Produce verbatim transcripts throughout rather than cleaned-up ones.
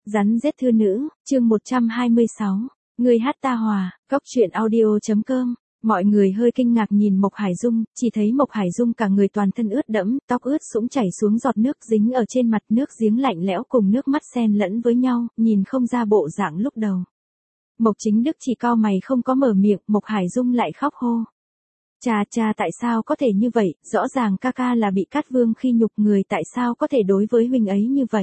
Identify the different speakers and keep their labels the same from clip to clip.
Speaker 1: Rắn rết thư nữ, chương một trăm hai mươi sáu. Người hát ta hòa, góc truyện audio chấm com. Mọi người hơi kinh ngạc nhìn Mộc Hải Dung, chỉ thấy Mộc Hải Dung cả người toàn thân ướt đẫm, tóc ướt sũng chảy xuống giọt nước dính ở trên mặt, nước giếng lạnh lẽo cùng nước mắt xen lẫn với nhau, nhìn không ra bộ dạng lúc đầu. Mộc Chính Đức chỉ cau mày không có mở miệng, Mộc Hải Dung lại khóc hô. Cha cha tại sao có thể như vậy, rõ ràng ca ca là bị Cát Vương khi nhục người, tại sao có thể đối với huynh ấy như vậy.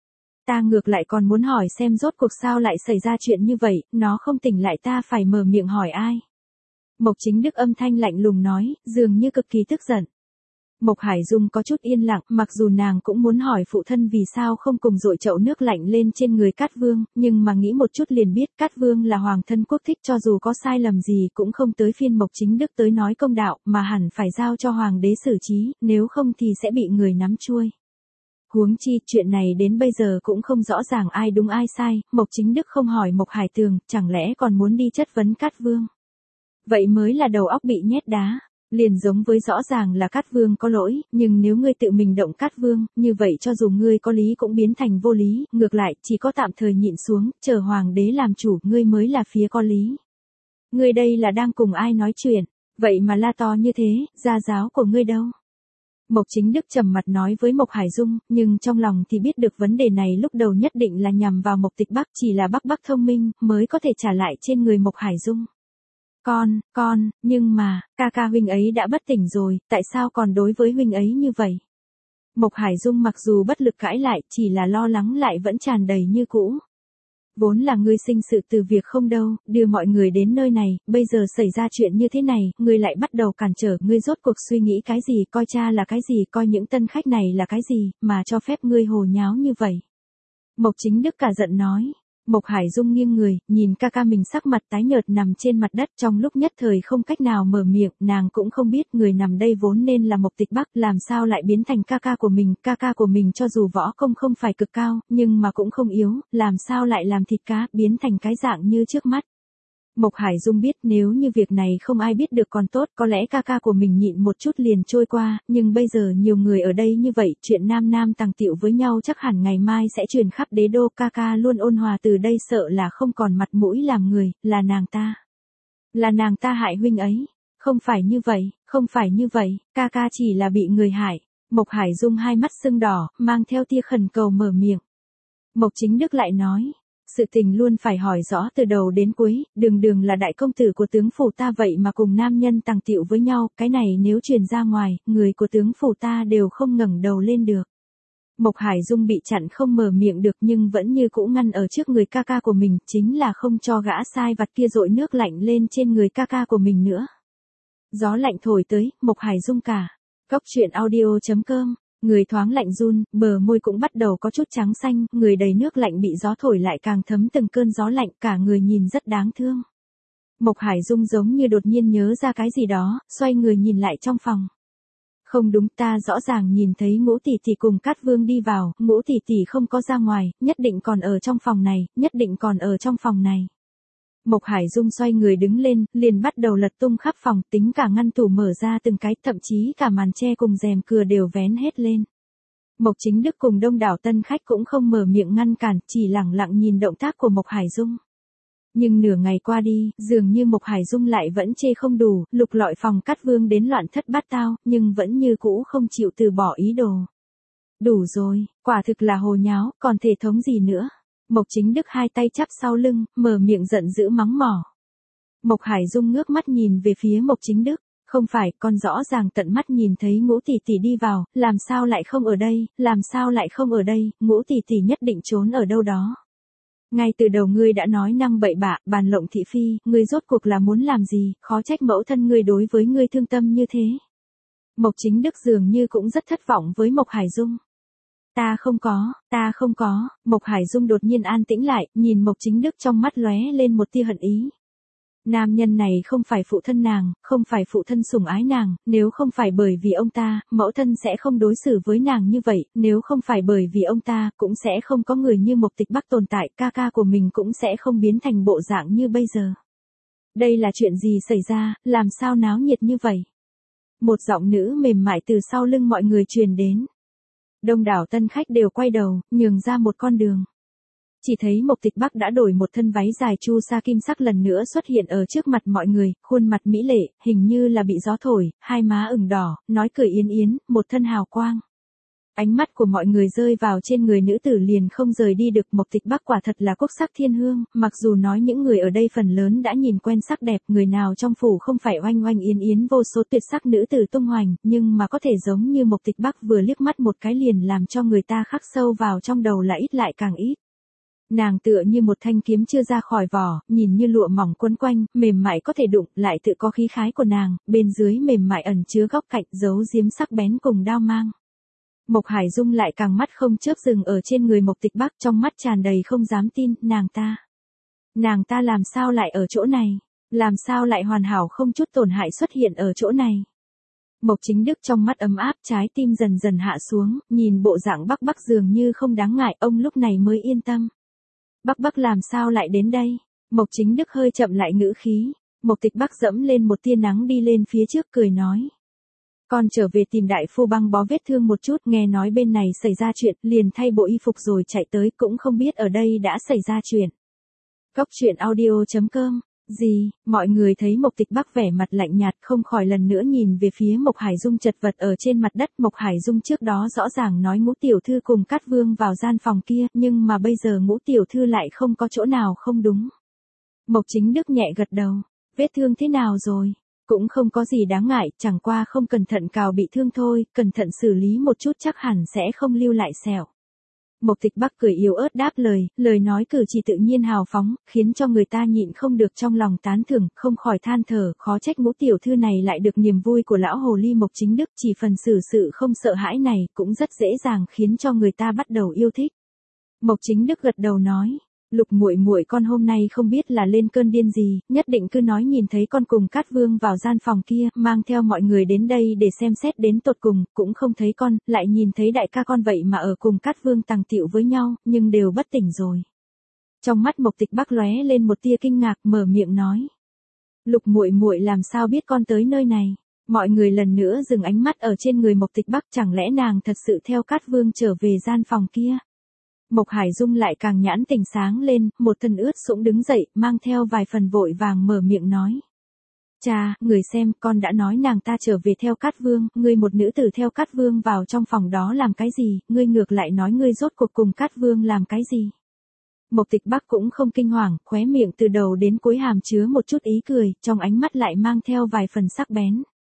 Speaker 1: Ta ngược lại còn muốn hỏi xem rốt cuộc sao lại xảy ra chuyện như vậy, nó không tỉnh lại ta phải mở miệng hỏi ai. Mộc Chính Đức âm thanh lạnh lùng nói, dường như cực kỳ tức giận. Mộc Hải Dung có chút yên lặng, mặc dù nàng cũng muốn hỏi phụ thân vì sao không cùng dội chậu nước lạnh lên trên người Cát Vương, nhưng mà nghĩ một chút liền biết Cát Vương là hoàng thân quốc thích, cho dù có sai lầm gì cũng không tới phiên Mộc Chính Đức tới nói công đạo, mà hẳn phải giao cho hoàng đế xử trí, nếu không thì sẽ bị người nắm chuôi. Huống chi, chuyện này đến bây giờ cũng không rõ ràng ai đúng ai sai, Mộc Chính Đức không hỏi Mộc Hải Tường, chẳng lẽ còn muốn đi chất vấn Cát Vương. Vậy mới là đầu óc bị nhét đá, liền giống với rõ ràng là Cát Vương có lỗi, nhưng nếu ngươi tự mình động Cát Vương, như vậy cho dù ngươi có lý cũng biến thành vô lý, ngược lại, chỉ có tạm thời nhịn xuống, chờ hoàng đế làm chủ, ngươi mới là phía có lý. Ngươi đây là đang cùng ai nói chuyện, vậy mà la to như thế, gia giáo của ngươi đâu? Mộc Chính Đức trầm mặt nói với Mộc Hải Dung, nhưng trong lòng thì biết được vấn đề này lúc đầu nhất định là nhằm vào Mộc Tịch Bắc, chỉ là Bắc Bắc thông minh, mới có thể trả lại trên người Mộc Hải Dung. Con, con, nhưng mà, ca ca huynh ấy đã bất tỉnh rồi, tại sao còn đối với huynh ấy như vậy? Mộc Hải Dung mặc dù bất lực cãi lại, chỉ là lo lắng lại vẫn tràn đầy như cũ. Vốn là ngươi sinh sự từ việc không đâu, đưa mọi người đến nơi này, bây giờ xảy ra chuyện như thế này, ngươi lại bắt đầu cản trở, ngươi rốt cuộc suy nghĩ cái gì, coi cha là cái gì, coi những tân khách này là cái gì, mà cho phép ngươi hồ nháo như vậy. Mộc Chính Đức cả giận nói. Mộc Hải Dung nghiêng người, nhìn ca ca mình sắc mặt tái nhợt nằm trên mặt đất, trong lúc nhất thời không cách nào mở miệng, nàng cũng không biết người nằm đây vốn nên là Mộc Tịch Bắc, làm sao lại biến thành ca ca của mình, ca ca của mình cho dù võ công không phải cực cao, nhưng mà cũng không yếu, làm sao lại làm thịt cá, biến thành cái dạng như trước mắt. Mộc Hải Dung biết nếu như việc này không ai biết được còn tốt, có lẽ ca ca của mình nhịn một chút liền trôi qua, nhưng bây giờ nhiều người ở đây như vậy, chuyện nam nam tàng tiệu với nhau chắc hẳn ngày mai sẽ truyền khắp đế đô, ca ca luôn ôn hòa từ đây sợ là không còn mặt mũi làm người, là nàng ta. Là nàng ta hại huynh ấy, không phải như vậy, không phải như vậy, ca ca chỉ là bị người hại. Mộc Hải Dung hai mắt sưng đỏ, mang theo tia khẩn cầu mở miệng. Mộc Chính Đức lại nói. Sự tình luôn phải hỏi rõ từ đầu đến cuối, đường đường là đại công tử của tướng phủ ta vậy mà cùng nam nhân tàng tiệu với nhau, cái này nếu truyền ra ngoài, người của tướng phủ ta đều không ngẩng đầu lên được. Mộc Hải Dung bị chặn không mở miệng được nhưng vẫn như cũ ngăn ở trước người ca ca của mình, chính là không cho gã sai vặt kia dội nước lạnh lên trên người ca ca của mình nữa. Gió lạnh thổi tới, Mộc Hải Dung cả. Góc truyện audio chấm com. Người thoáng lạnh run, bờ môi cũng bắt đầu có chút trắng xanh, người đầy nước lạnh bị gió thổi lại càng thấm từng cơn gió lạnh, cả người nhìn rất đáng thương. Mộc Hải Dung giống như đột nhiên nhớ ra cái gì đó, xoay người nhìn lại trong phòng. Không đúng, ta rõ ràng nhìn thấy Ngũ tỷ tỷ cùng Cát Vương đi vào, Ngũ tỷ tỷ không có ra ngoài, nhất định còn ở trong phòng này, nhất định còn ở trong phòng này. Mộc Hải Dung xoay người đứng lên, liền bắt đầu lật tung khắp phòng, tính cả ngăn tủ mở ra từng cái, thậm chí cả màn che cùng rèm cửa đều vén hết lên. Mộc Chính Đức cùng đông đảo tân khách cũng không mở miệng ngăn cản, chỉ lẳng lặng nhìn động tác của Mộc Hải Dung. Nhưng nửa ngày qua đi, dường như Mộc Hải Dung lại vẫn chê không đủ, lục lọi phòng Cát Vương đến loạn thất bát tao, nhưng vẫn như cũ không chịu từ bỏ ý đồ. Đủ rồi, quả thực là hồ nháo, còn thể thống gì nữa. Mộc Chính Đức hai tay chắp sau lưng, mở miệng giận dữ mắng mỏ. Mộc Hải Dung ngước mắt nhìn về phía Mộc Chính Đức, không phải, con rõ ràng tận mắt nhìn thấy Ngũ tỷ tỷ đi vào, làm sao lại không ở đây, làm sao lại không ở đây, Ngũ tỷ tỷ nhất định trốn ở đâu đó. Ngay từ đầu ngươi đã nói năng bậy bạ, bàn lộng thị phi, ngươi rốt cuộc là muốn làm gì, khó trách mẫu thân ngươi đối với ngươi thương tâm như thế. Mộc Chính Đức dường như cũng rất thất vọng với Mộc Hải Dung. Ta không có, ta không có, Mộc Hải Dung đột nhiên an tĩnh lại, nhìn Mộc Chính Đức trong mắt lóe lên một tia hận ý. Nam nhân này không phải phụ thân nàng, không phải phụ thân sủng ái nàng, nếu không phải bởi vì ông ta, mẫu thân sẽ không đối xử với nàng như vậy, nếu không phải bởi vì ông ta, cũng sẽ không có người như Mộc Tịch Bắc tồn tại, ca ca của mình cũng sẽ không biến thành bộ dạng như bây giờ. Đây là chuyện gì xảy ra, làm sao náo nhiệt như vậy? Một giọng nữ mềm mại từ sau lưng mọi người truyền đến. Đông đảo tân khách đều quay đầu, nhường ra một con đường. Chỉ thấy Mộc Tịch Bắc đã đổi một thân váy dài chu sa kim sắc lần nữa xuất hiện ở trước mặt mọi người, khuôn mặt mỹ lệ, hình như là bị gió thổi, hai má ửng đỏ, nói cười yến yến, một thân hào quang. Ánh mắt của mọi người rơi vào trên người nữ tử liền không rời đi được. Mộc Tịch Bắc quả thật là quốc sắc thiên hương, mặc dù nói những người ở đây phần lớn đã nhìn quen sắc đẹp, người nào trong phủ không phải oanh oanh yến yến vô số tuyệt sắc nữ tử tung hoành, nhưng mà có thể giống như Mộc Tịch Bắc vừa liếc mắt một cái liền làm cho người ta khắc sâu vào trong đầu là ít lại càng ít. Nàng tựa như một thanh kiếm chưa ra khỏi vỏ, nhìn như lụa mỏng quấn quanh, mềm mại có thể đụng, lại tự có khí khái của nàng, bên dưới mềm mại ẩn chứa góc cạnh, giấu giếm sắc bén cùng đao mang. Mộc Hải Dung lại càng mắt không chớp dừng ở trên người Mộc Tịch Bắc, trong mắt tràn đầy không dám tin, nàng ta. Nàng ta làm sao lại ở chỗ này? Làm sao lại hoàn hảo không chút tổn hại xuất hiện ở chỗ này? Mộc Chính Đức trong mắt ấm áp, trái tim dần dần hạ xuống, nhìn bộ dạng Bắc Bắc dường như không đáng ngại, ông lúc này mới yên tâm. Bắc Bắc làm sao lại đến đây? Mộc Chính Đức hơi chậm lại ngữ khí. Mộc Tịch Bắc dẫm lên một tia nắng đi lên phía trước cười nói. Con trở về tìm đại phu băng bó vết thương một chút, nghe nói bên này xảy ra chuyện, liền thay bộ y phục rồi chạy tới, cũng không biết ở đây đã xảy ra chuyện. Cốc truyện audio chấm com. Gì? Mọi người thấy Mộc Tịch Bắc vẻ mặt lạnh nhạt, không khỏi lần nữa nhìn về phía Mộc Hải Dung chật vật ở trên mặt đất. Mộc Hải Dung trước đó rõ ràng nói Ngũ tiểu thư cùng Cát Vương vào gian phòng kia, nhưng mà bây giờ Ngũ tiểu thư lại không có chỗ nào không đúng. Mộc Chính Đức nhẹ gật đầu. Vết thương thế nào rồi? Cũng không có gì đáng ngại, chẳng qua không cẩn thận cào bị thương thôi, cẩn thận xử lý một chút chắc hẳn sẽ không lưu lại sẹo. Mộc Tịch Bắc cười yếu ớt đáp lời, lời nói cử chỉ tự nhiên hào phóng, khiến cho người ta nhịn không được trong lòng tán thưởng, không khỏi than thở, khó trách Ngũ tiểu thư này lại được niềm vui của lão hồ ly Mộc Chính Đức, chỉ phần xử sự không sợ hãi này cũng rất dễ dàng khiến cho người ta bắt đầu yêu thích. Mộc Chính Đức gật đầu nói. Lục muội muội con hôm nay không biết là lên cơn điên gì, nhất định cứ nói nhìn thấy con cùng Cát Vương vào gian phòng kia, mang theo mọi người đến đây để xem xét đến tột cùng, cũng không thấy con, lại nhìn thấy đại ca con vậy mà ở cùng Cát Vương tàng tiệu với nhau, nhưng đều bất tỉnh rồi. Trong mắt Mộc Tịch Bắc lóe lên một tia kinh ngạc, mở miệng nói. Lục muội muội làm sao biết con tới nơi này? Mọi người lần nữa dừng ánh mắt ở trên người Mộc Tịch Bắc, chẳng lẽ nàng thật sự theo Cát Vương trở về gian phòng kia? Mộc Hải Dung lại càng nhãn tình sáng lên, một thân ướt sũng đứng dậy, mang theo vài phần vội vàng mở miệng nói. Cha, người xem, con đã nói nàng ta trở về theo Cát Vương, ngươi một nữ tử theo Cát Vương vào trong phòng đó làm cái gì, ngươi ngược lại nói ngươi rốt cuộc cùng Cát Vương làm cái gì. Mộc Tịch Bắc cũng không kinh hoàng, khóe miệng từ đầu đến cuối hàm chứa một chút ý cười, trong ánh mắt lại mang theo vài phần sắc bén.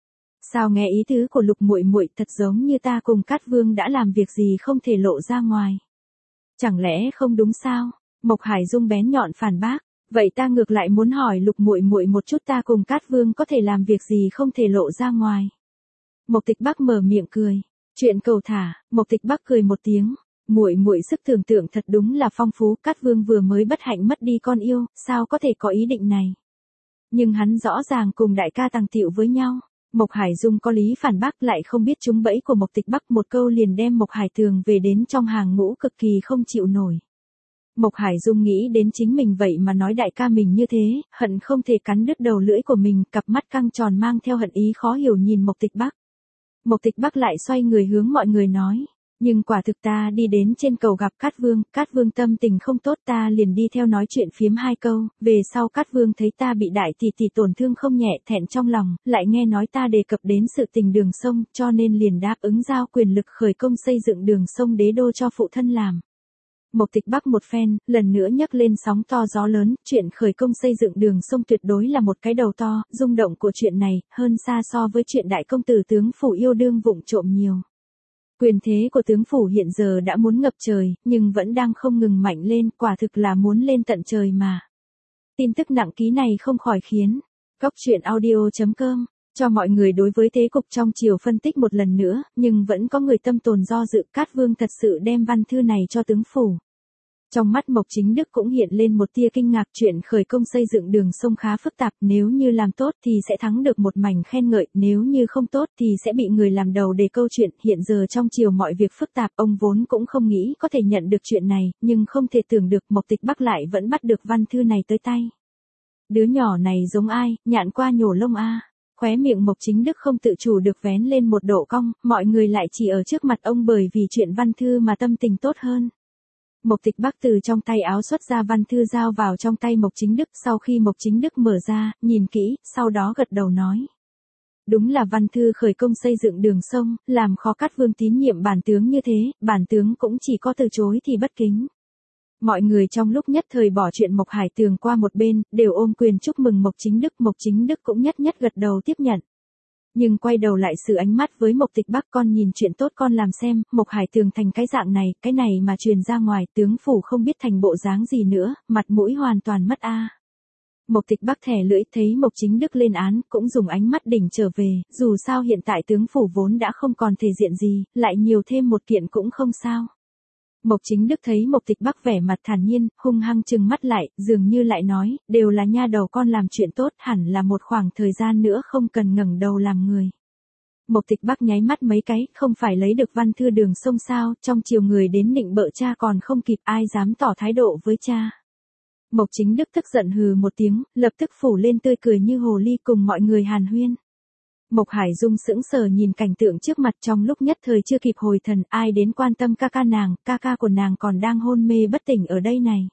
Speaker 1: Sao nghe ý tứ của Lục muội muội thật giống như ta cùng Cát Vương đã làm việc gì không thể lộ ra ngoài. Chẳng lẽ không đúng sao? Mộc Hải Dung bén nhọn phản bác, vậy ta ngược lại muốn hỏi Lục muội muội một chút, ta cùng Cát Vương có thể làm việc gì không thể lộ ra ngoài. Mộc Tịch Bắc mở miệng cười, chuyện cầu thả. Mộc Tịch Bắc cười một tiếng, muội muội sức tưởng tượng thật đúng là phong phú, Cát Vương vừa mới bất hạnh mất đi con yêu, sao có thể có ý định này. Nhưng hắn rõ ràng cùng đại ca tàng tiệu với nhau. Mộc Hải Dung có lý phản bác, lại không biết trúng bẫy của Mộc Tịch Bắc, một câu liền đem Mộc Hải Tường về đến trong hàng ngũ cực kỳ không chịu nổi. Mộc Hải Dung nghĩ đến chính mình vậy mà nói đại ca mình như thế, hận không thể cắn đứt đầu lưỡi của mình, cặp mắt căng tròn mang theo hận ý khó hiểu nhìn Mộc Tịch Bắc. Mộc Tịch Bắc lại xoay người hướng mọi người nói. Nhưng quả thực ta đi đến trên cầu gặp Cát Vương, Cát Vương tâm tình không tốt, ta liền đi theo nói chuyện phiếm hai câu, về sau Cát Vương thấy ta bị đại tỷ tỷ tổn thương không nhẹ, thẹn trong lòng, lại nghe nói ta đề cập đến sự tình đường sông, cho nên liền đáp ứng giao quyền lực khởi công xây dựng đường sông đế đô cho phụ thân làm. Mộc Tịch Bắc một phen, lần nữa nhấc lên sóng to gió lớn, chuyện khởi công xây dựng đường sông tuyệt đối là một cái đầu to, rung động của chuyện này, hơn xa so với chuyện đại công tử tướng phủ yêu đương vụng trộm nhiều. Quyền thế của tướng phủ hiện giờ đã muốn ngập trời, nhưng vẫn đang không ngừng mạnh lên, quả thực là muốn lên tận trời mà. Tin tức nặng ký này không khỏi khiến Cốc truyện audio chấm com cho mọi người đối với thế cục trong triều phân tích một lần nữa, nhưng vẫn có người tâm tồn do dự, Cát Vương thật sự đem văn thư này cho tướng phủ. Trong mắt Mộc Chính Đức cũng hiện lên một tia kinh ngạc, chuyện khởi công xây dựng đường sông khá phức tạp, nếu như làm tốt thì sẽ thắng được một mảnh khen ngợi, nếu như không tốt thì sẽ bị người làm đầu đề câu chuyện, hiện giờ trong triều mọi việc phức tạp, ông vốn cũng không nghĩ có thể nhận được chuyện này, nhưng không thể tưởng được Mộc Tịch Bắc lại vẫn bắt được văn thư này tới tay. Đứa nhỏ này giống ai, nhạn qua nhổ lông a. Khóe miệng Mộc Chính Đức không tự chủ được vén lên một độ cong, mọi người lại chỉ ở trước mặt ông bởi vì chuyện văn thư mà tâm tình tốt hơn. Mộc Tịch Bắc từ trong tay áo xuất ra văn thư giao vào trong tay Mộc Chính Đức, sau khi Mộc Chính Đức mở ra, nhìn kỹ, sau đó gật đầu nói. Đúng là văn thư khởi công xây dựng đường sông, làm khó Cát Vương tín nhiệm bản tướng như thế, bản tướng cũng chỉ có từ chối thì bất kính. Mọi người trong lúc nhất thời bỏ chuyện Mộc Hải Tường qua một bên, đều ôm quyền chúc mừng Mộc Chính Đức, Mộc Chính Đức cũng nhất nhất gật đầu tiếp nhận. Nhưng quay đầu lại sự ánh mắt với Mộc Tịch Bắc, con nhìn chuyện tốt con làm xem, Mộc Hải Tường thành cái dạng này, cái này mà truyền ra ngoài, tướng phủ không biết thành bộ dáng gì nữa, mặt mũi hoàn toàn mất a. Mộc Tịch Bắc thẻ lưỡi thấy Mộc Chính Đức lên án, cũng dùng ánh mắt đỉnh trở về, dù sao hiện tại tướng phủ vốn đã không còn thể diện gì, lại nhiều thêm một kiện cũng không sao. Mộc Chính Đức thấy Mộc Tịch Bắc vẻ mặt thản nhiên, hung hăng trừng mắt lại, dường như lại nói, đều là nha đầu con làm chuyện tốt, hẳn là một khoảng thời gian nữa không cần ngẩng đầu làm người. Mộc Tịch Bắc nháy mắt mấy cái, không phải lấy được văn thư đường sông sao, trong chiều người đến nịnh bợ cha còn không kịp, ai dám tỏ thái độ với cha. Mộc Chính Đức tức giận hừ một tiếng, lập tức phủ lên tươi cười như hồ ly cùng mọi người hàn huyên. Mộc Hải Dung sững sờ nhìn cảnh tượng trước mặt, trong lúc nhất thời chưa kịp hồi thần, ai đến quan tâm ca ca nàng, ca ca của nàng còn đang hôn mê bất tỉnh ở đây này.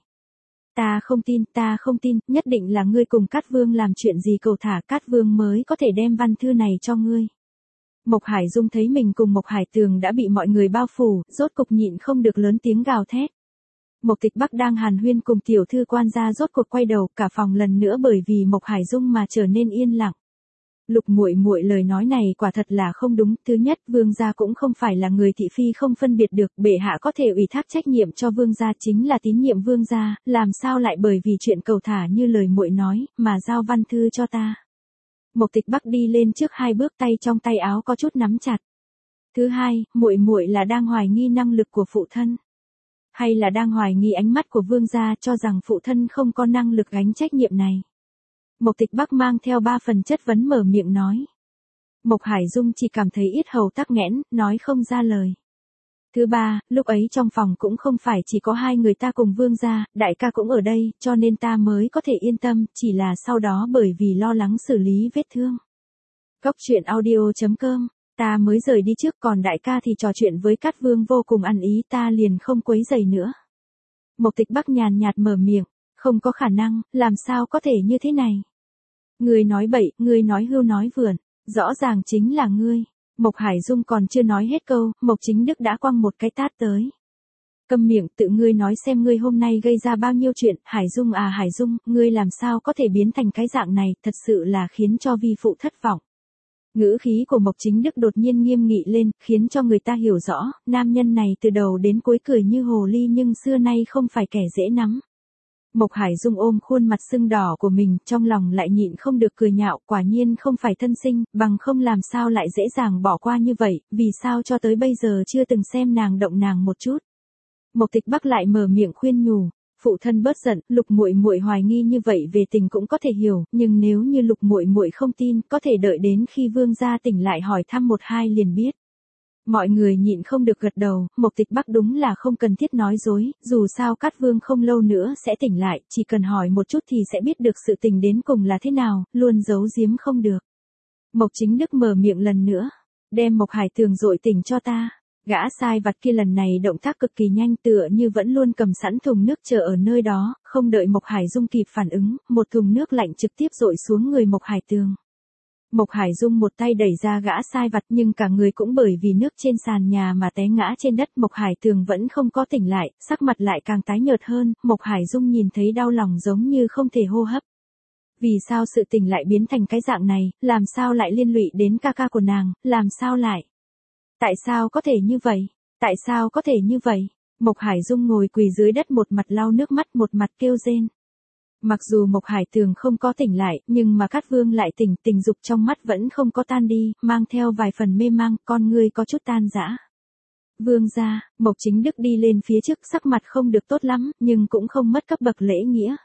Speaker 1: Ta không tin, ta không tin, nhất định là ngươi cùng Cát Vương làm chuyện gì cầu thả, Cát Vương mới có thể đem văn thư này cho ngươi. Mộc Hải Dung thấy mình cùng Mộc Hải Tường đã bị mọi người bao phủ, rốt cục nhịn không được lớn tiếng gào thét. Mộc Tịch Bắc đang hàn huyên cùng tiểu thư quan gia rốt cuộc quay đầu, cả phòng lần nữa bởi vì Mộc Hải Dung mà trở nên yên lặng. Lục muội muội lời nói này quả thật là không đúng, thứ nhất, vương gia cũng không phải là người thị phi không phân biệt được, bệ hạ có thể ủy thác trách nhiệm cho vương gia chính là tín nhiệm vương gia, làm sao lại bởi vì chuyện cầu thả như lời muội nói, mà giao văn thư cho ta. Mộc Tịch Bắc đi lên trước hai bước, tay trong tay áo có chút nắm chặt. Thứ hai, muội muội là đang hoài nghi năng lực của phụ thân, hay là đang hoài nghi ánh mắt của vương gia cho rằng phụ thân không có năng lực gánh trách nhiệm này. Mộc Tịch Bắc mang theo ba phần chất vấn mở miệng nói. Mộc Hải Dung chỉ cảm thấy yết hầu tắc nghẽn, nói không ra lời. Thứ ba, lúc ấy trong phòng cũng không phải chỉ có hai người ta cùng vương gia, đại ca cũng ở đây, cho nên ta mới có thể yên tâm, chỉ là sau đó bởi vì lo lắng xử lý vết thương. Góc truyện audio chấm com, ta mới rời đi trước, còn đại ca thì trò chuyện với Cát Vương vô cùng ăn ý, ta liền không quấy rầy nữa. Mộc Tịch Bắc nhàn nhạt mở miệng, không có khả năng, làm sao có thể như thế này. Ngươi nói bậy, ngươi nói hưu nói vượn, rõ ràng chính là ngươi. Mộc Hải Dung còn chưa nói hết câu, Mộc Chính Đức đã quăng một cái tát tới. Câm miệng, tự ngươi nói xem ngươi hôm nay gây ra bao nhiêu chuyện, Hải Dung à Hải Dung, ngươi làm sao có thể biến thành cái dạng này, thật sự là khiến cho vi phụ thất vọng. Ngữ khí của Mộc Chính Đức đột nhiên nghiêm nghị lên, khiến cho người ta hiểu rõ, nam nhân này từ đầu đến cuối cười như hồ ly nhưng xưa nay không phải kẻ dễ nắm. Mộc Hải Dung ôm khuôn mặt sưng đỏ của mình, trong lòng lại nhịn không được cười nhạo, quả nhiên không phải thân sinh, bằng không làm sao lại dễ dàng bỏ qua như vậy, vì sao cho tới bây giờ chưa từng xem nàng động nàng một chút. Mộc Tịch Bắc lại mở miệng khuyên nhủ, phụ thân bớt giận, Lục muội muội hoài nghi như vậy về tình cũng có thể hiểu, nhưng nếu như Lục muội muội không tin, có thể đợi đến khi vương gia tỉnh lại hỏi thăm một hai liền biết. Mọi người nhịn không được gật đầu, Mộc Tịch Bắc đúng là không cần thiết nói dối, dù sao Cát Vương không lâu nữa sẽ tỉnh lại, chỉ cần hỏi một chút thì sẽ biết được sự tình đến cùng là thế nào, luôn giấu giếm không được. Mộc Chính Đức mở miệng lần nữa, đem Mộc Hải Tường dội tỉnh cho ta. Gã sai vặt kia lần này động tác cực kỳ nhanh, tựa như vẫn luôn cầm sẵn thùng nước chờ ở nơi đó, không đợi Mộc Hải Dung kịp phản ứng, một thùng nước lạnh trực tiếp dội xuống người Mộc Hải Tường. Mộc Hải Dung một tay đẩy ra gã sai vặt nhưng cả người cũng bởi vì nước trên sàn nhà mà té ngã trên đất. Mộc Hải Tường vẫn không có tỉnh lại, sắc mặt lại càng tái nhợt hơn, Mộc Hải Dung nhìn thấy đau lòng giống như không thể hô hấp. Vì sao sự tình lại biến thành cái dạng này, làm sao lại liên lụy đến ca ca của nàng, làm sao lại? Tại sao có thể như vậy? Tại sao có thể như vậy? Mộc Hải Dung ngồi quỳ dưới đất một mặt lau nước mắt một mặt kêu rên. Mặc dù Mộc Hải Tường không có tỉnh lại, nhưng mà Cát Vương lại tỉnh, tình dục trong mắt vẫn không có tan đi, mang theo vài phần mê mang, con ngươi có chút tan rã. Vương gia, Mộc Chính Đức đi lên phía trước, sắc mặt không được tốt lắm, nhưng cũng không mất cấp bậc lễ nghĩa.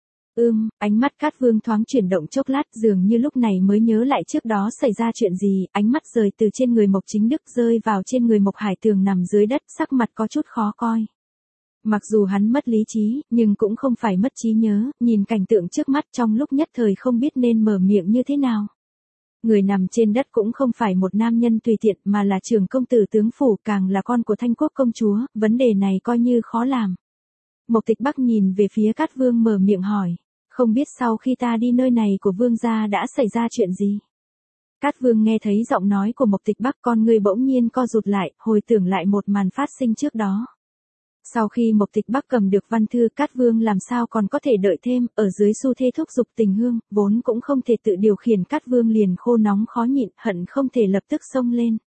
Speaker 1: Ưm, ánh mắt Cát Vương thoáng chuyển động chốc lát, dường như lúc này mới nhớ lại trước đó xảy ra chuyện gì, ánh mắt rời từ trên người Mộc Chính Đức rơi vào trên người Mộc Hải Tường nằm dưới đất, sắc mặt có chút khó coi. Mặc dù hắn mất lý trí, nhưng cũng không phải mất trí nhớ, nhìn cảnh tượng trước mắt trong lúc nhất thời không biết nên mở miệng như thế nào. Người nằm trên đất cũng không phải một nam nhân tùy tiện mà là trưởng công tử tướng phủ, càng là con của Thanh Quốc công chúa, vấn đề này coi như khó làm. Mộc Tịch Bắc nhìn về phía Cát Vương mở miệng hỏi. Không biết sau khi ta đi nơi này của Vương gia đã xảy ra chuyện gì? Cát Vương nghe thấy giọng nói của Mộc Tịch Bắc, con người bỗng nhiên co rụt lại, hồi tưởng lại một màn phát sinh trước đó. Sau khi Mộc Tịch Bắc cầm được văn thư, Cát Vương làm sao còn có thể đợi thêm, ở dưới xu thế thúc giục tình hương, vốn cũng không thể tự điều khiển, Cát Vương liền khô nóng khó nhịn, hận không thể lập tức xông lên.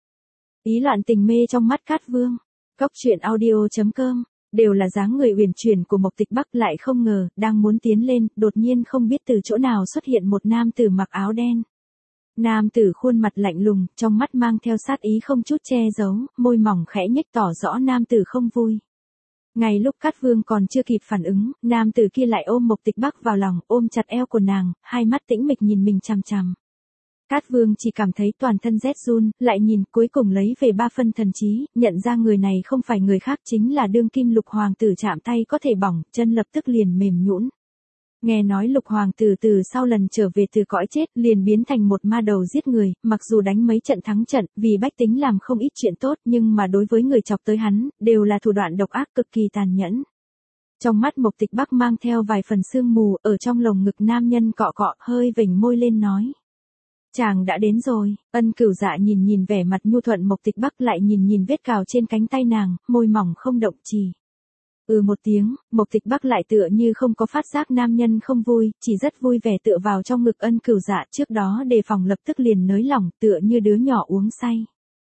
Speaker 1: Ý loạn tình mê trong mắt Cát Vương. Cốc truyện audio chấm com, đều là dáng người uyển chuyển của Mộc Tịch Bắc, lại không ngờ, đang muốn tiến lên, đột nhiên không biết từ chỗ nào xuất hiện một nam tử mặc áo đen. Nam tử khuôn mặt lạnh lùng, trong mắt mang theo sát ý không chút che giấu, môi mỏng khẽ nhếch tỏ rõ nam tử không vui. Ngay lúc Cát Vương còn chưa kịp phản ứng, nam tử kia lại ôm Mộc Tịch Bắc vào lòng, ôm chặt eo của nàng, hai mắt tĩnh mịch nhìn mình chằm chằm. Cát Vương chỉ cảm thấy toàn thân rét run, lại nhìn, cuối cùng lấy về ba phân thần trí, nhận ra người này không phải người khác, chính là đương kim Lục hoàng tử, chạm tay có thể bỏng, chân lập tức liền mềm nhũn. Nghe nói Lục hoàng tử từ sau lần trở về từ cõi chết, liền biến thành một ma đầu giết người, mặc dù đánh mấy trận thắng trận, vì bách tính làm không ít chuyện tốt, nhưng mà đối với người chọc tới hắn, đều là thủ đoạn độc ác cực kỳ tàn nhẫn. Trong mắt Mộc Tịch Bắc mang theo vài phần sương mù, ở trong lồng ngực nam nhân cọ cọ, hơi vểnh môi lên nói. Chàng đã đến rồi. Ân Cửu Dạ nhìn nhìn vẻ mặt nhu thuận Mộc Tịch Bắc, lại nhìn nhìn vết cào trên cánh tay nàng, môi mỏng không động chỉ. Ừ một tiếng, Mộc Tịch Bắc lại tựa như không có phát giác nam nhân không vui, chỉ rất vui vẻ tựa vào trong ngực Ân Cửu Dạ, trước đó đề phòng lập tức liền nới lỏng, tựa như đứa nhỏ uống say.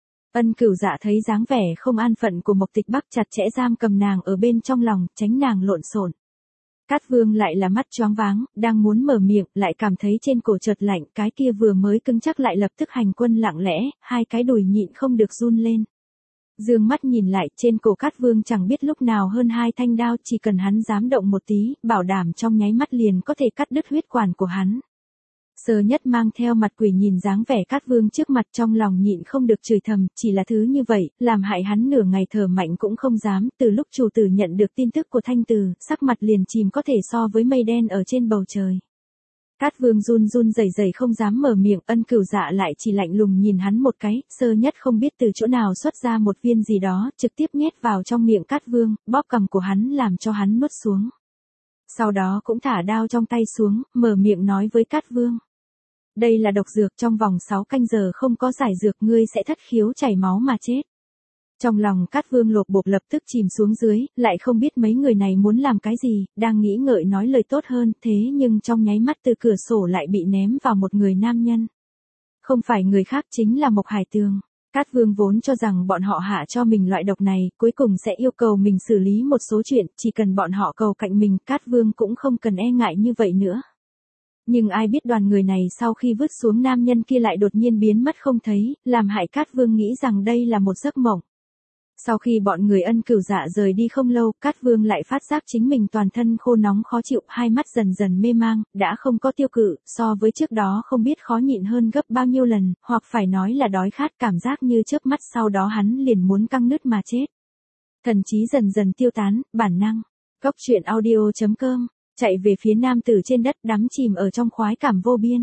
Speaker 1: Ân Cửu Dạ thấy dáng vẻ không an phận của Mộc Tịch Bắc, chặt chẽ giam cầm nàng ở bên trong lòng, tránh nàng lộn xộn. Cát Vương lại là mắt choáng váng, đang muốn mở miệng, lại cảm thấy trên cổ chợt lạnh, cái kia vừa mới cứng chắc lại lập tức hành quân lặng lẽ, hai cái đùi nhịn không được run lên. Dương mắt nhìn lại, trên cổ Cát Vương chẳng biết lúc nào hơn hai thanh đao, chỉ cần hắn dám động một tí, bảo đảm trong nháy mắt liền có thể cắt đứt huyết quản của hắn. Sơ Nhất mang theo mặt quỷ nhìn dáng vẻ Cát Vương trước mặt, trong lòng nhịn không được chửi thầm, chỉ là thứ như vậy, làm hại hắn nửa ngày thở mạnh cũng không dám, từ lúc chủ tử nhận được tin tức của Thanh Từ, sắc mặt liền chìm có thể so với mây đen ở trên bầu trời. Cát Vương run run rẩy rẩy không dám mở miệng, Ân Cửu Dạ lại chỉ lạnh lùng nhìn hắn một cái, Sơ Nhất không biết từ chỗ nào xuất ra một viên gì đó, trực tiếp nhét vào trong miệng Cát Vương, bóp cằm của hắn làm cho hắn nuốt xuống. Sau đó cũng thả đao trong tay xuống, mở miệng nói với Cát Vương. Đây là độc dược, trong vòng sáu canh giờ không có giải dược ngươi sẽ thất khiếu chảy máu mà chết. Trong lòng Cát Vương lột bột lập tức chìm xuống dưới, lại không biết mấy người này muốn làm cái gì, đang nghĩ ngợi nói lời tốt hơn, thế nhưng trong nháy mắt từ cửa sổ lại bị ném vào một người nam nhân. Không phải người khác, chính là Mộc Hải Tường. Cát Vương vốn cho rằng bọn họ hạ cho mình loại độc này, cuối cùng sẽ yêu cầu mình xử lý một số chuyện, chỉ cần bọn họ cầu cạnh mình, Cát Vương cũng không cần e ngại như vậy nữa. Nhưng ai biết đoàn người này sau khi vứt xuống nam nhân kia lại đột nhiên biến mất không thấy, làm hại Cát Vương nghĩ rằng đây là một giấc mộng. Sau khi bọn người Ân Cửu Dạ rời đi không lâu, Cát Vương lại phát giác chính mình toàn thân khô nóng khó chịu, hai mắt dần dần mê mang, đã không có tiêu cự, so với trước đó không biết khó nhịn hơn gấp bao nhiêu lần, hoặc phải nói là đói khát, cảm giác như chớp mắt sau đó hắn liền muốn căng nứt mà chết. Thần trí dần dần tiêu tán, bản năng. Cốc truyện audio chấm com, chạy về phía nam tử trên đất đắm chìm ở trong khoái cảm vô biên.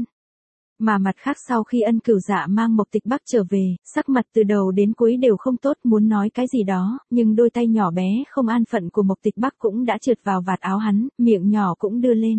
Speaker 1: Mà mặt khác sau khi Ân Cửu Dạ mang Mộc Tịch Bắc trở về, sắc mặt từ đầu đến cuối đều không tốt, muốn nói cái gì đó, nhưng đôi tay nhỏ bé không an phận của Mộc Tịch Bắc cũng đã trượt vào vạt áo hắn, miệng nhỏ cũng đưa lên.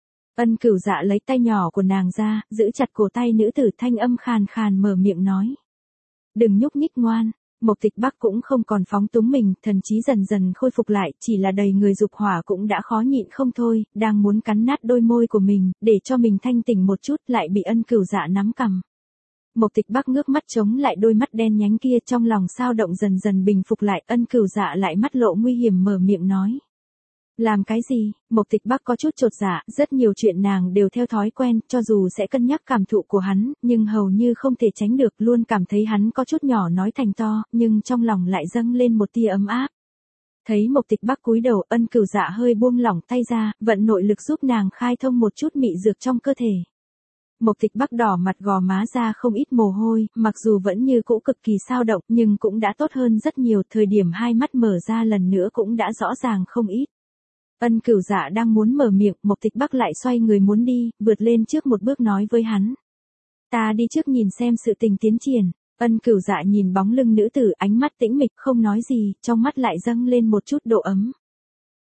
Speaker 1: Ân Cửu Dạ lấy tay nhỏ của nàng ra, giữ chặt cổ tay nữ tử, thanh âm khàn khàn mở miệng nói. Đừng nhúc nhích ngoan. Mộc Tịch Bắc cũng không còn phóng túng mình, thần trí dần dần khôi phục lại, chỉ là đầy người dục hỏa cũng đã khó nhịn không thôi, đang muốn cắn nát đôi môi của mình, để cho mình thanh tỉnh một chút, lại bị Ân Cửu Dạ nắm cằm. Mộc Tịch Bắc ngước mắt chống lại đôi mắt đen nhánh kia, trong lòng sao động dần dần bình phục lại, Ân Cửu Dạ lại mắt lộ nguy hiểm mở miệng nói. Làm cái gì? Mộc Tịch Bắc có chút chột dạ, rất nhiều chuyện nàng đều theo thói quen, cho dù sẽ cân nhắc cảm thụ của hắn, nhưng hầu như không thể tránh được, luôn cảm thấy hắn có chút nhỏ nói thành to, nhưng trong lòng lại dâng lên một tia ấm áp. Thấy Mộc Tịch Bắc cúi đầu, Ân Cửu Dạ hơi buông lỏng tay ra, vận nội lực giúp nàng khai thông một chút mị dược trong cơ thể. Mộc Tịch Bắc đỏ mặt gò má ra không ít mồ hôi, mặc dù vẫn như cũ cực kỳ sao động, nhưng cũng đã tốt hơn rất nhiều, thời điểm hai mắt mở ra lần nữa cũng đã rõ ràng không ít. Ân Cửu Dạ đang muốn mở miệng, Mộc Tịch Bắc lại xoay người muốn đi, vượt lên trước một bước nói với hắn. Ta đi trước nhìn xem sự tình tiến triển. Ân Cửu Dạ nhìn bóng lưng nữ tử, ánh mắt tĩnh mịch không nói gì, trong mắt lại dâng lên một chút độ ấm.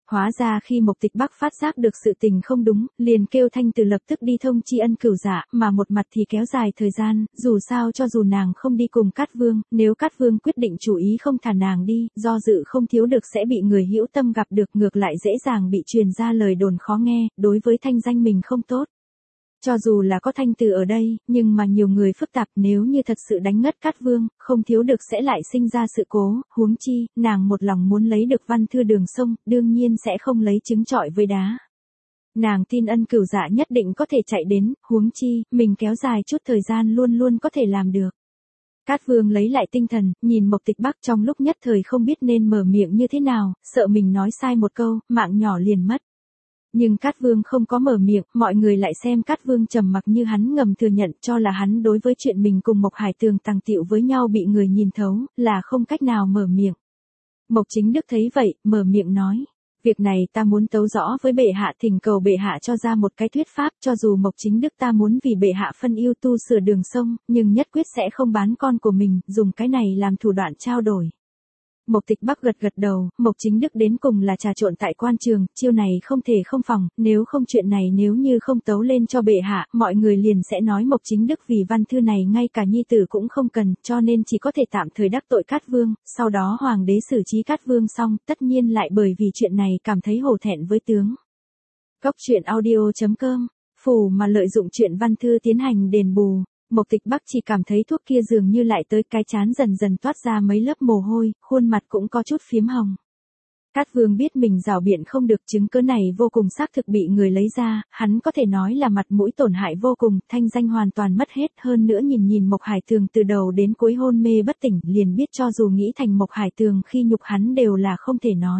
Speaker 1: Hóa ra khi Mộc Tịch Bắc phát giác được sự tình không đúng, liền kêu Thanh Từ lập tức đi thông tri Ân Cửu Dạ, mà một mặt thì kéo dài thời gian, dù sao cho dù nàng không đi cùng Cát Vương, nếu Cát Vương quyết định chủ ý không thả nàng đi, do dự không thiếu được sẽ bị người hữu tâm gặp được, ngược lại dễ dàng bị truyền ra lời đồn khó nghe, đối với thanh danh mình không tốt. Cho dù là có Thanh Từ ở đây, nhưng mà nhiều người phức tạp, nếu như thật sự đánh ngất Cát Vương, không thiếu được sẽ lại sinh ra sự cố, huống chi, nàng một lòng muốn lấy được văn thư Đường Sông, đương nhiên sẽ không lấy trứng trọi với đá. Nàng tin Ân Cửu Dạ nhất định có thể chạy đến, huống chi, mình kéo dài chút thời gian luôn luôn có thể làm được. Cát Vương lấy lại tinh thần, nhìn Mộc Tịch Bắc trong lúc nhất thời không biết nên mở miệng như thế nào, sợ mình nói sai một câu, mạng nhỏ liền mất. Nhưng Cát Vương không có mở miệng, mọi người lại xem Cát Vương trầm mặc như hắn ngầm thừa nhận cho là hắn đối với chuyện mình cùng Mộc Hải Tường tàng tiệu với nhau bị người nhìn thấu, là không cách nào mở miệng. Mộc Chính Đức thấy vậy, mở miệng nói. Việc này ta muốn tấu rõ với bệ hạ, thỉnh cầu bệ hạ cho ra một cái thuyết pháp, cho dù Mộc Chính Đức ta muốn vì bệ hạ phân ưu tu sửa Đường Sông, nhưng nhất quyết sẽ không bán con của mình, dùng cái này làm thủ đoạn trao đổi. Mộc Tịch Bắc gật gật đầu, Mộc Chính Đức đến cùng là trà trộn tại quan trường, chiêu này không thể không phòng, nếu không chuyện này nếu như không tấu lên cho bệ hạ, mọi người liền sẽ nói Mộc Chính Đức vì văn thư này ngay cả nhi tử cũng không cần, cho nên chỉ có thể tạm thời đắc tội Cát Vương, sau đó hoàng đế xử trí Cát Vương xong, tất nhiên lại bởi vì chuyện này cảm thấy hổ thẹn với tướng. Cốc truyện audio chấm com, phù mà lợi dụng chuyện văn thư tiến hành đền bù. Mộc Tịch Bắc chỉ cảm thấy thuốc kia dường như lại tới cái chán dần dần toát ra mấy lớp mồ hôi, khuôn mặt cũng có chút phiếm hồng. Cát Vương biết mình rảo biện không được, chứng cứ này vô cùng xác thực bị người lấy ra, hắn có thể nói là mặt mũi tổn hại vô cùng, thanh danh hoàn toàn mất hết, hơn nữa nhìn nhìn Mộc Hải Tường từ đầu đến cuối hôn mê bất tỉnh, liền biết cho dù nghĩ thành Mộc Hải Tường khi nhục hắn đều là không thể nói.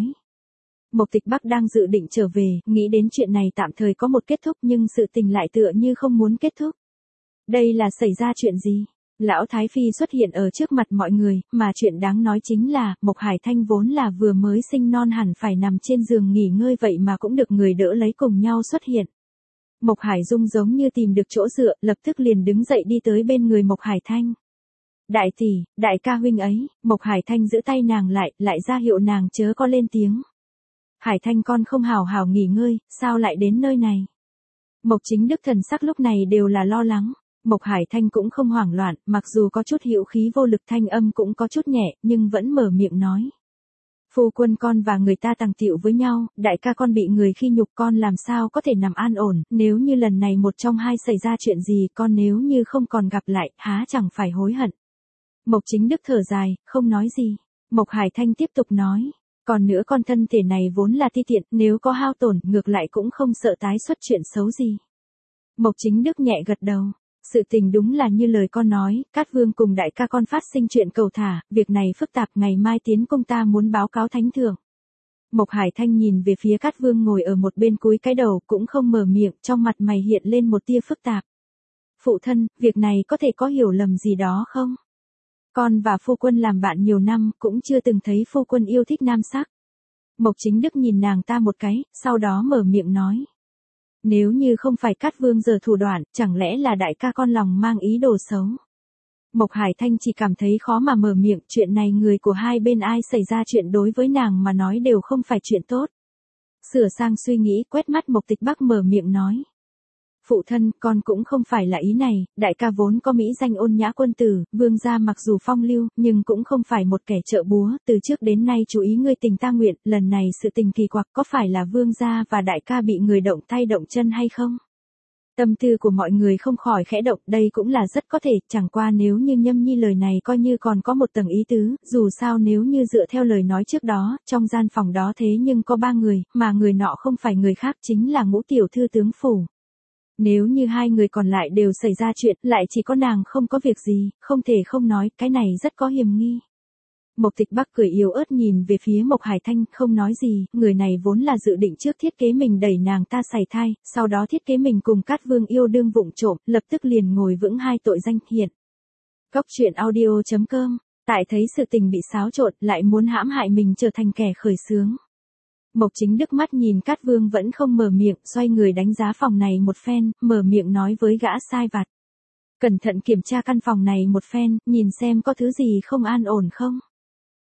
Speaker 1: Mộc Tịch Bắc đang dự định trở về, nghĩ đến chuyện này tạm thời có một kết thúc nhưng sự tình lại tựa như không muốn kết thúc. Đây là xảy ra chuyện gì? Lão Thái Phi xuất hiện ở trước mặt mọi người, mà chuyện đáng nói chính là, Mộc Hải Thanh vốn là vừa mới sinh non hẳn phải nằm trên giường nghỉ ngơi vậy mà cũng được người đỡ lấy cùng nhau xuất hiện. Mộc Hải Dung giống như tìm được chỗ dựa, lập tức liền đứng dậy đi tới bên người Mộc Hải Thanh. Đại tỷ, đại ca huynh ấy, Mộc Hải Thanh giữ tay nàng lại, lại ra hiệu nàng chớ có lên tiếng. Hải Thanh con không hào hào nghỉ ngơi, sao lại đến nơi này? Mộc Chính Đức thần sắc lúc này đều là lo lắng. Mộc Hải Thanh cũng không hoảng loạn, mặc dù có chút hữu khí vô lực, thanh âm cũng có chút nhẹ, nhưng vẫn mở miệng nói. Phu quân con và người ta tàng tiệu với nhau, đại ca con bị người khi nhục, con làm sao có thể nằm an ổn, nếu như lần này một trong hai xảy ra chuyện gì, con nếu như không còn gặp lại, há chẳng phải hối hận. Mộc Chính Đức thở dài, không nói gì. Mộc Hải Thanh tiếp tục nói. Còn nữa con thân thể này vốn là ti tiện, nếu có hao tổn, ngược lại cũng không sợ tái xuất chuyện xấu gì. Mộc Chính Đức nhẹ gật đầu. Sự tình đúng là như lời con nói, Cát Vương cùng đại ca con phát sinh chuyện cầu thả, việc này phức tạp, ngày mai tiến công ta muốn báo cáo thánh thượng. Mộc Hải Thanh nhìn về phía Cát Vương ngồi ở một bên cúi cái đầu, cũng không mở miệng, trong mặt mày hiện lên một tia phức tạp. Phụ thân, việc này có thể có hiểu lầm gì đó không? Con và phu quân làm bạn nhiều năm, cũng chưa từng thấy phu quân yêu thích nam sắc. Mộc Chính Đức nhìn nàng ta một cái, sau đó mở miệng nói. Nếu như không phải Cát Vương giờ thủ đoạn, chẳng lẽ là đại ca con lòng mang ý đồ xấu. Mộc Hải Thanh chỉ cảm thấy khó mà mở miệng, chuyện này người của hai bên ai xảy ra chuyện đối với nàng mà nói đều không phải chuyện tốt. Sửa sang suy nghĩ, quét mắt Mộc Tịch Bắc mở miệng nói. Phụ thân, con cũng không phải là ý này, đại ca vốn có mỹ danh ôn nhã quân tử, vương gia mặc dù phong lưu, nhưng cũng không phải một kẻ trợ búa, từ trước đến nay chú ý ngươi tình ta nguyện, lần này sự tình kỳ quặc có phải là vương gia và đại ca bị người động tay động chân hay không? Tâm tư của mọi người không khỏi khẽ động, đây cũng là rất có thể, chẳng qua nếu như Nhâm Nhi lời này coi như còn có một tầng ý tứ, dù sao nếu như dựa theo lời nói trước đó, trong gian phòng đó thế nhưng có ba người, mà người nọ không phải người khác chính là Ngũ tiểu thư tướng phủ. Nếu như hai người còn lại đều xảy ra chuyện, lại chỉ có nàng không có việc gì, không thể không nói, cái này rất có hiểm nghi. Mộc Tịch Bắc cười yếu ớt nhìn về phía Mộc Hải Thanh, không nói gì, người này vốn là dự định trước thiết kế mình đẩy nàng ta sảy thai, sau đó thiết kế mình cùng Cát Vương yêu đương vụng trộm, lập tức liền ngồi vững hai tội danh hiện. Cốc truyện audio chấm com, tại thấy sự tình bị xáo trộn, lại muốn hãm hại mình trở thành kẻ khởi xướng. Mộc Chính Đức mắt nhìn Cát Vương vẫn không mở miệng, xoay người đánh giá phòng này một phen, mở miệng nói với gã sai vặt. Cẩn thận kiểm tra căn phòng này một phen, nhìn xem có thứ gì không an ổn không.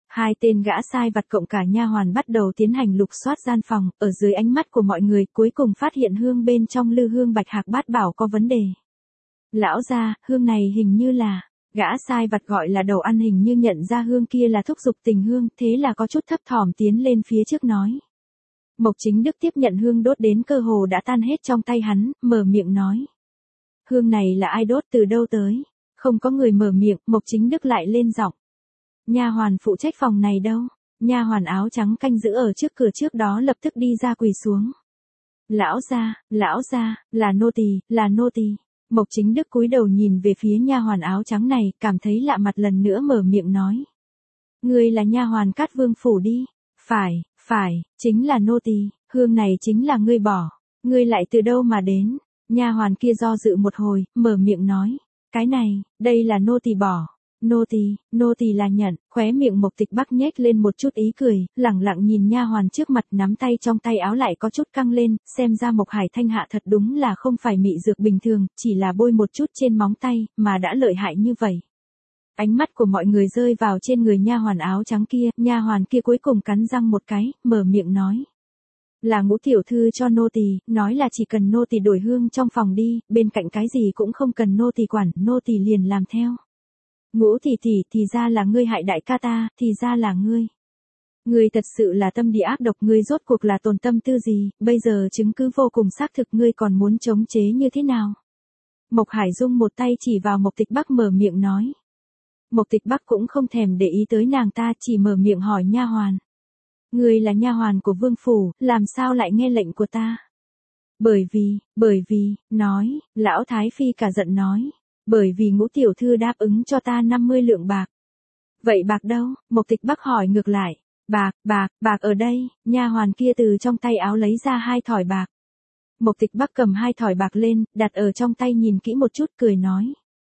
Speaker 1: Hai tên gã sai vặt cộng cả nha hoàn bắt đầu tiến hành lục soát gian phòng, ở dưới ánh mắt của mọi người cuối cùng phát hiện hương bên trong lư hương bạch hạc bát bảo có vấn đề. Lão gia, hương này hình như là, gã sai vặt gọi là đầu ăn hình như nhận ra hương kia là thúc dục tình hương, thế là có chút thấp thỏm tiến lên phía trước nói. Mộc Chính Đức tiếp nhận hương đốt đến cơ hồ đã tan hết trong tay hắn, mở miệng nói. Hương này là ai đốt từ đâu tới? Không có người mở miệng, Mộc Chính Đức lại lên giọng. Nha hoàn phụ trách phòng này đâu? Nha hoàn áo trắng canh giữ ở trước cửa trước đó lập tức đi ra quỳ xuống. Lão gia, lão gia, là nô tỳ, là nô tỳ. Mộc Chính Đức cúi đầu nhìn về phía nha hoàn áo trắng này, cảm thấy lạ mặt lần nữa mở miệng nói. Ngươi là nha hoàn Cát Vương phủ đi. Phải, phải, chính là nô tỳ, hương này chính là ngươi bỏ. Ngươi lại từ đâu mà đến? Nha hoàn kia do dự một hồi, mở miệng nói. Cái này, đây là nô tỳ bỏ. Nô tỳ, nô tỳ là nhận, khóe miệng Mộc Tịch Bắc nhếch lên một chút ý cười, lẳng lặng nhìn nha hoàn trước mặt nắm tay trong tay áo lại có chút căng lên, xem ra Mộc Hải Thanh hạ thật đúng là không phải mị dược bình thường, chỉ là bôi một chút trên móng tay, mà đã lợi hại như vậy. Ánh mắt của mọi người rơi vào trên người nha hoàn áo trắng kia, nha hoàn kia cuối cùng cắn răng một cái, mở miệng nói. Là Ngũ tiểu thư cho nô tỳ, nói là chỉ cần nô tỳ đổi hương trong phòng đi, bên cạnh cái gì cũng không cần nô tỳ quản, nô tỳ liền làm theo. Ngũ tỷ tỷ, thì ra là ngươi hại đại ca ta, thì ra là ngươi. Ngươi thật sự là tâm địa ác độc, ngươi rốt cuộc là tồn tâm tư gì, bây giờ chứng cứ vô cùng xác thực, ngươi còn muốn chống chế như thế nào? Mộc Hải Dung một tay chỉ vào Mộc Tịch Bắc mở miệng nói. Mộc Tịch Bắc cũng không thèm để ý tới nàng ta, chỉ mở miệng hỏi nha hoàn. Ngươi là nha hoàn của vương phủ, làm sao lại nghe lệnh của ta? Bởi vì, bởi vì, nói, lão Thái Phi cả giận nói. Bởi vì Ngũ tiểu thư đáp ứng cho ta năm mươi lượng bạc. Vậy bạc đâu? Mộc Tịch Bắc hỏi ngược lại. Bạc, bạc, bạc ở đây, nha hoàn kia từ trong tay áo lấy ra hai thỏi bạc. Mộc Tịch Bắc cầm hai thỏi bạc lên, đặt ở trong tay nhìn kỹ một chút cười nói.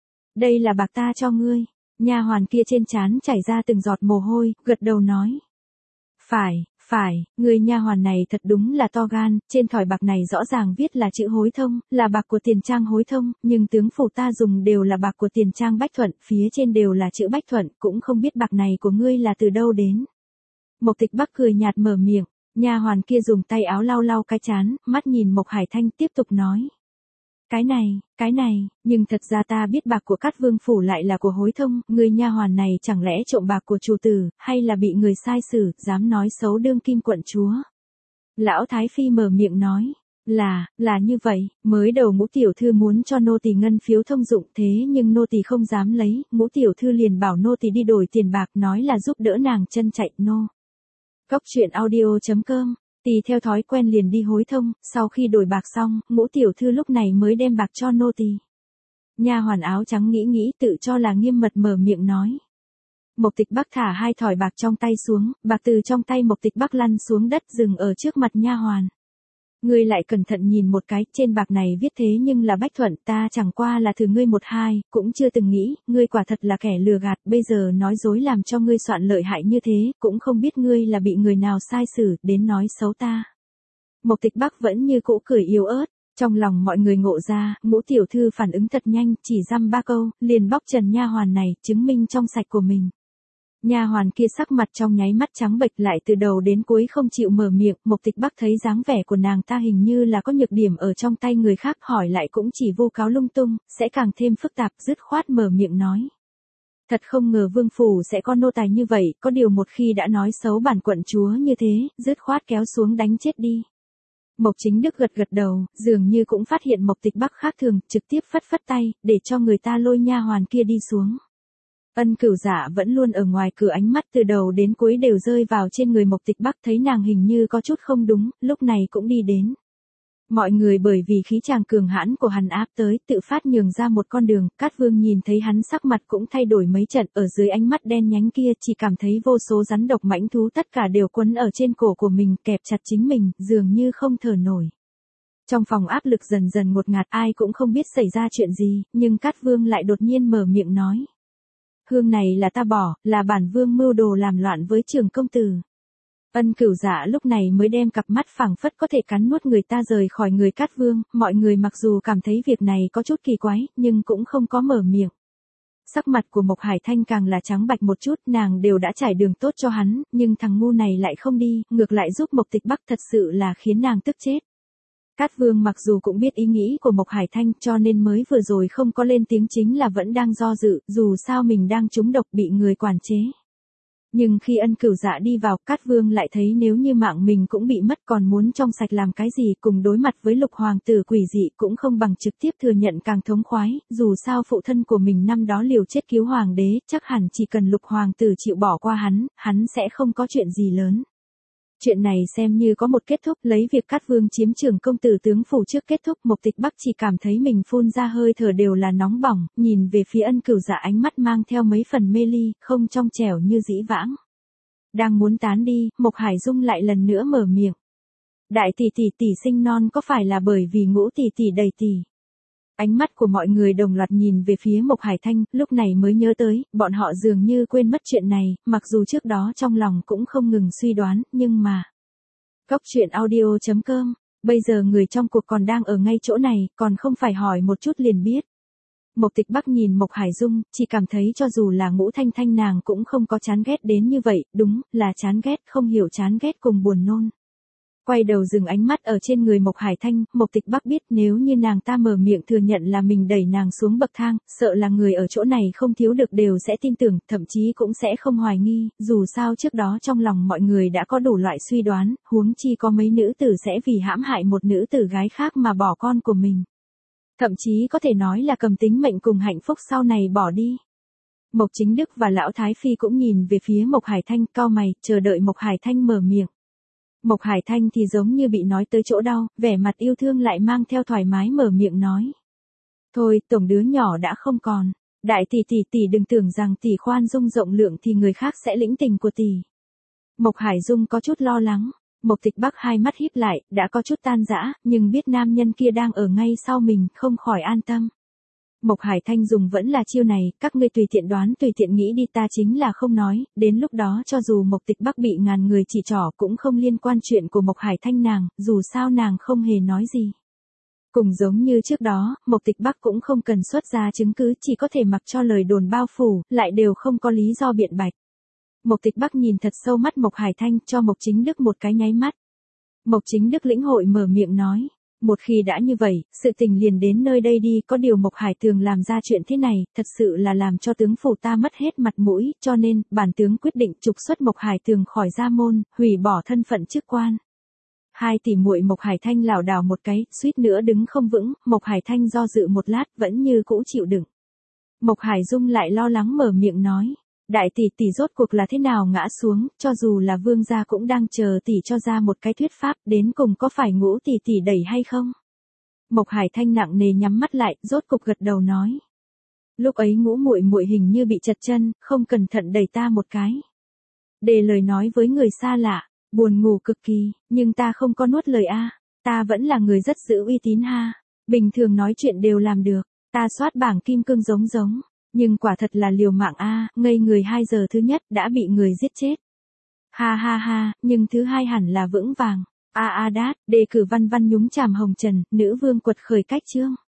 Speaker 1: Đây là bạc ta cho ngươi. Nha hoàn kia trên trán chảy ra từng giọt mồ hôi, gật đầu nói. Phải, phải, người nha hoàn này thật đúng là to gan, trên thỏi bạc này rõ ràng viết là chữ hối thông, là bạc của tiền trang hối thông, nhưng tướng phủ ta dùng đều là bạc của tiền trang Bách Thuận, phía trên đều là chữ Bách Thuận, cũng không biết bạc này của ngươi là từ đâu đến. Mộc Tịch Bắc cười nhạt mở miệng, nha hoàn kia dùng tay áo lau lau cái trán, mắt nhìn Mộc Hải Thanh tiếp tục nói. Cái này, cái này, nhưng thật ra ta biết bạc của Cát Vương phủ lại là của hối thông, người nha hoàn này chẳng lẽ trộm bạc của chủ tử, hay là bị người sai xử, dám nói xấu đương kim quận chúa. Lão Thái Phi mở miệng nói, là, là như vậy, mới đầu Ngũ tiểu thư muốn cho nô tỳ ngân phiếu thông dụng thế nhưng nô tỳ không dám lấy, Ngũ tiểu thư liền bảo nô tỳ đi đổi tiền bạc nói là giúp đỡ nàng chân chạy nô. Cốc truyện audio chấm com Tỳ theo thói quen liền đi hối thông, sau khi đổi bạc xong, Ngũ tiểu thư lúc này mới đem bạc cho nô tỳ. Nha hoàn áo trắng nghĩ nghĩ tự cho là nghiêm mật mở miệng nói. Mộc Tịch Bắc thả hai thỏi bạc trong tay xuống, bạc từ trong tay Mộc Tịch Bắc lăn xuống đất dừng ở trước mặt nha hoàn. Ngươi lại cẩn thận nhìn một cái, trên bạc này viết thế nhưng là Bách Thuận, ta chẳng qua là thử ngươi một hai, cũng chưa từng nghĩ, ngươi quả thật là kẻ lừa gạt, bây giờ nói dối làm cho ngươi soạn lợi hại như thế, cũng không biết ngươi là bị người nào sai xử, đến nói xấu ta. Mộc Tịch Bắc vẫn như cũ cười yếu ớt, trong lòng mọi người ngộ ra, Ngũ tiểu thư phản ứng thật nhanh, chỉ dăm ba câu, liền bóc trần nha hoàn này, chứng minh trong sạch của mình. Nha hoàn kia sắc mặt trong nháy mắt trắng bệch lại từ đầu đến cuối không chịu mở miệng, Mộc Tịch Bắc thấy dáng vẻ của nàng ta hình như là có nhược điểm ở trong tay người khác, hỏi lại cũng chỉ vu cáo lung tung, sẽ càng thêm phức tạp, dứt khoát mở miệng nói. Thật không ngờ vương phủ sẽ có nô tài như vậy, có điều một khi đã nói xấu bản quận chúa như thế, dứt khoát kéo xuống đánh chết đi. Mộc Chính Đức gật gật đầu, dường như cũng phát hiện Mộc Tịch Bắc khác thường, trực tiếp phất phất tay, để cho người ta lôi nha hoàn kia đi xuống. Ân Cửu Dạ vẫn luôn ở ngoài cửa, ánh mắt từ đầu đến cuối đều rơi vào trên người Mộc Tịch Bắc, thấy nàng hình như có chút không đúng, lúc này cũng đi đến. Mọi người bởi vì khí chàng cường hãn của hắn áp tới, tự phát nhường ra một con đường, Cát Vương nhìn thấy hắn sắc mặt cũng thay đổi mấy trận, ở dưới ánh mắt đen nhánh kia chỉ cảm thấy vô số rắn độc mãnh thú tất cả đều quấn ở trên cổ của mình, kẹp chặt chính mình, dường như không thở nổi. Trong phòng áp lực dần dần ngột ngạt, ai cũng không biết xảy ra chuyện gì, nhưng Cát Vương lại đột nhiên mở miệng nói. Hương này là ta bỏ, là bản vương mưu đồ làm loạn với Trường công tử. Ân Cửu Dạ lúc này mới đem cặp mắt phảng phất có thể cắn nuốt người ta rời khỏi người Cát Vương, mọi người mặc dù cảm thấy việc này có chút kỳ quái, nhưng cũng không có mở miệng. Sắc mặt của Mộc Hải Thanh càng là trắng bạch một chút, nàng đều đã trải đường tốt cho hắn, nhưng thằng ngu này lại không đi, ngược lại giúp Mộc Tịch Bắc, thật sự là khiến nàng tức chết. Cát Vương mặc dù cũng biết ý nghĩ của Mộc Hải Thanh cho nên mới vừa rồi không có lên tiếng, chính là vẫn đang do dự, dù sao mình đang trúng độc bị người quản chế. Nhưng khi Ân Cửu Dạ đi vào, Cát Vương lại thấy nếu như mạng mình cũng bị mất còn muốn trong sạch làm cái gì, cùng đối mặt với Lục Hoàng tử quỷ dị cũng không bằng trực tiếp thừa nhận càng thống khoái, dù sao phụ thân của mình năm đó liều chết cứu Hoàng đế, chắc hẳn chỉ cần Lục Hoàng tử chịu bỏ qua hắn, hắn sẽ không có chuyện gì lớn. Chuyện này xem như có một kết thúc, lấy việc Cát Vương chiếm trưởng công tử tướng phủ trước kết thúc, Mộc Tịch Bắc chỉ cảm thấy mình phun ra hơi thở đều là nóng bỏng, nhìn về phía Ân Cửu Dạ ánh mắt mang theo mấy phần mê ly, không trong trẻo như dĩ vãng. Đang muốn tán đi, Mộc Hải Dung lại lần nữa mở miệng. Đại tỷ tỷ tỷ sinh non có phải là bởi vì Ngũ tỷ tỷ đầy tỷ? Ánh mắt của mọi người đồng loạt nhìn về phía Mộc Hải Thanh, lúc này mới nhớ tới, bọn họ dường như quên mất chuyện này, mặc dù trước đó trong lòng cũng không ngừng suy đoán, nhưng mà... Cốc truyện audio chấm com, bây giờ người trong cuộc còn đang ở ngay chỗ này, còn không phải hỏi một chút liền biết. Mộc Tịch Bắc nhìn Mộc Hải Dung, chỉ cảm thấy cho dù là Ngũ Thanh Thanh nàng cũng không có chán ghét đến như vậy, đúng, là chán ghét, không hiểu chán ghét cùng buồn nôn. Quay đầu dừng ánh mắt ở trên người Mộc Hải Thanh, Mộc Tịch Bắc biết nếu như nàng ta mở miệng thừa nhận là mình đẩy nàng xuống bậc thang, sợ là người ở chỗ này không thiếu được đều sẽ tin tưởng, thậm chí cũng sẽ không hoài nghi, dù sao trước đó trong lòng mọi người đã có đủ loại suy đoán, huống chi có mấy nữ tử sẽ vì hãm hại một nữ tử gái khác mà bỏ con của mình. Thậm chí có thể nói là cầm tính mệnh cùng hạnh phúc sau này bỏ đi. Mộc Chính Đức và Lão Thái Phi cũng nhìn về phía Mộc Hải Thanh, cau mày, chờ đợi Mộc Hải Thanh mở miệng. Mộc Hải Thanh thì giống như bị nói tới chỗ đau, vẻ mặt yêu thương lại mang theo thoải mái mở miệng nói. Thôi, tổng đứa nhỏ đã không còn. Đại tỷ tỷ tỷ đừng tưởng rằng tỷ khoan dung rộng lượng thì người khác sẽ lĩnh tình của tỷ. Mộc Hải Dung có chút lo lắng. Mộc Tịch Bắc hai mắt híp lại, đã có chút tan rã, nhưng biết nam nhân kia đang ở ngay sau mình, không khỏi an tâm. Mộc Hải Thanh dùng vẫn là chiêu này, các ngươi tùy tiện đoán tùy tiện nghĩ đi, ta chính là không nói, đến lúc đó cho dù Mộc Tịch Bắc bị ngàn người chỉ trỏ cũng không liên quan chuyện của Mộc Hải Thanh nàng, dù sao nàng không hề nói gì. Cùng giống như trước đó, Mộc Tịch Bắc cũng không cần xuất ra chứng cứ, chỉ có thể mặc cho lời đồn bao phủ, lại đều không có lý do biện bạch. Mộc Tịch Bắc nhìn thật sâu mắt Mộc Hải Thanh, cho Mộc Chính Đức một cái nháy mắt. Mộc Chính Đức lĩnh hội mở miệng nói. Một khi đã như vậy, sự tình liền đến nơi đây đi, có điều Mộc Hải Tường làm ra chuyện thế này, thật sự là làm cho tướng phủ ta mất hết mặt mũi, cho nên, bản tướng quyết định trục xuất Mộc Hải Tường khỏi gia môn, hủy bỏ thân phận chức quan. Hai tỷ muội Mộc Hải Thanh lảo đảo một cái, suýt nữa đứng không vững, Mộc Hải Thanh do dự một lát, vẫn như cũ chịu đựng. Mộc Hải Dung lại lo lắng mở miệng nói. Đại tỷ tỷ rốt cuộc là thế nào ngã xuống, cho dù là vương gia cũng đang chờ tỷ cho ra một cái thuyết pháp, đến cùng có phải Ngũ tỷ tỷ đẩy hay không? Mộc Hải Thanh nặng nề nhắm mắt lại, rốt cục gật đầu nói. Lúc ấy Ngũ muội muội hình như bị chật chân, không cẩn thận đẩy ta một cái. Để lời nói với người xa lạ, buồn ngủ cực kỳ, nhưng ta không có nuốt lời a, ta vẫn là người rất giữ uy tín ha, bình thường nói chuyện đều làm được, ta soát bảng kim cương giống giống. Nhưng quả thật là liều mạng a, ngây người hai giờ thứ nhất đã bị người giết chết. Ha ha ha, nhưng thứ hai hẳn là vững vàng. A a đát, đề cử văn văn nhúng chàm hồng trần, nữ vương quật khởi cách chương.